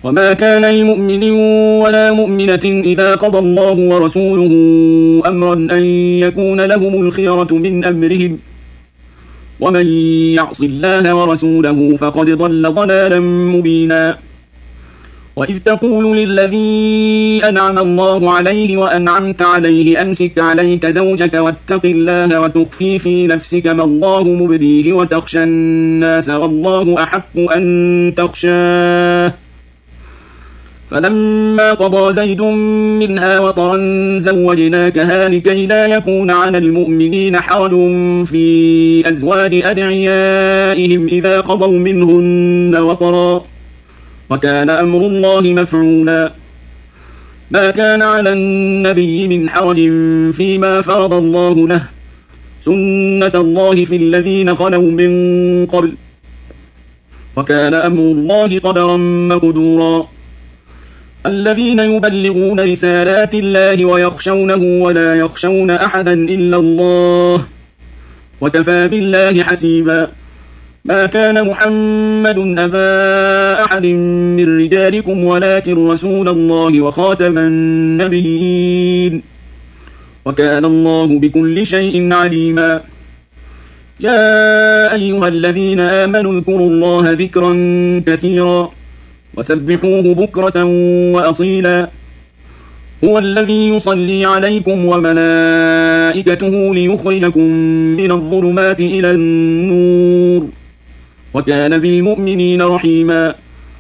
وما كان لمؤمن ولا مؤمنة إذا قضى الله ورسوله أمرا أن يكون لهم الخيرة من أمرهم ومن يعص الله ورسوله فقد ضل ضلالا مبينا وإذ تقول للذي أنعم الله عليه وأنعمت عليه أمسك عليك زوجك واتق الله وتخفي في نفسك ما الله مبديه وتخشى الناس والله أحق أن تخشاه فلما قضى زيد منها وطرا زوجناكها لكي لا يكون على المؤمنين حرج في أزواج أدعيائهم إذا قضوا منهن وطرا وكان أمر الله مفعولا ما كان على النبي من حرج فيما فرض الله له سنة الله في الذين خلوا من قبل وكان أمر الله قدرا مقدورا الذين يبلغون رسالات الله ويخشونه ولا يخشون أحدا إلا الله وكفى بالله حسيبا ما كان محمد أبا أحد من رجالكم ولكن رسول الله وخاتم النبيين وكان الله بكل شيء عليما يا أيها الذين آمنوا اذكروا الله ذكرا كثيرا وسبحوه بكرة وأصيلا هو الذي يصلي عليكم وملائكته ليخرجكم من الظلمات إلى النور وكان بالمؤمنين رحيما